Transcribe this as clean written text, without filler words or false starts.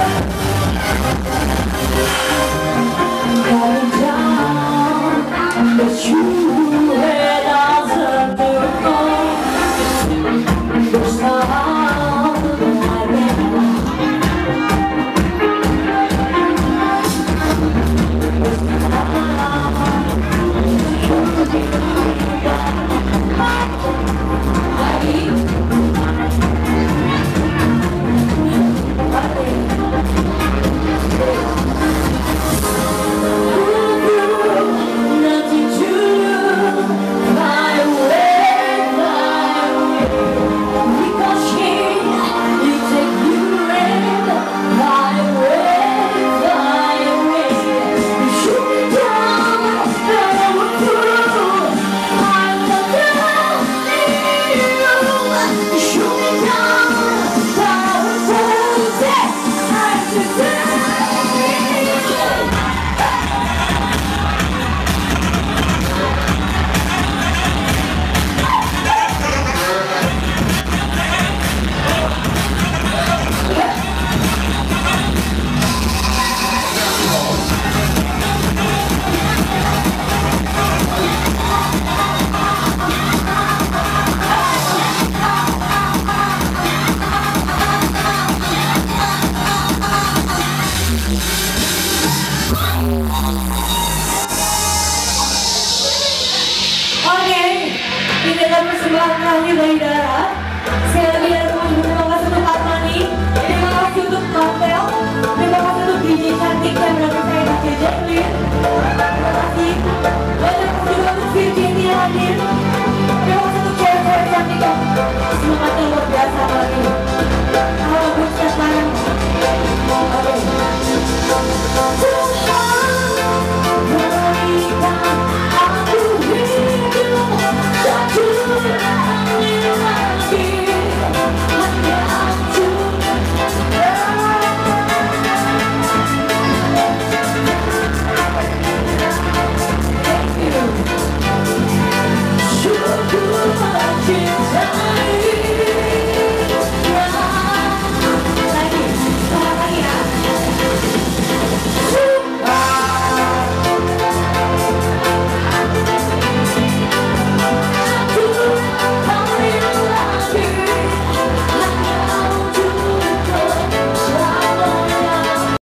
Dengan persembahan terakhir dari Dara, saya lebih dari terima kasih untuk Kak Mani, terima kasih untuk Marvel, terima kasih untuk DJ cantik yang mendapat saya di DJ Clear, terima kasih banyak juga untuk Virgin yang hadir, terima kasih untuk cewek-cewek cantik yang semangatnya luar biasa kali ini.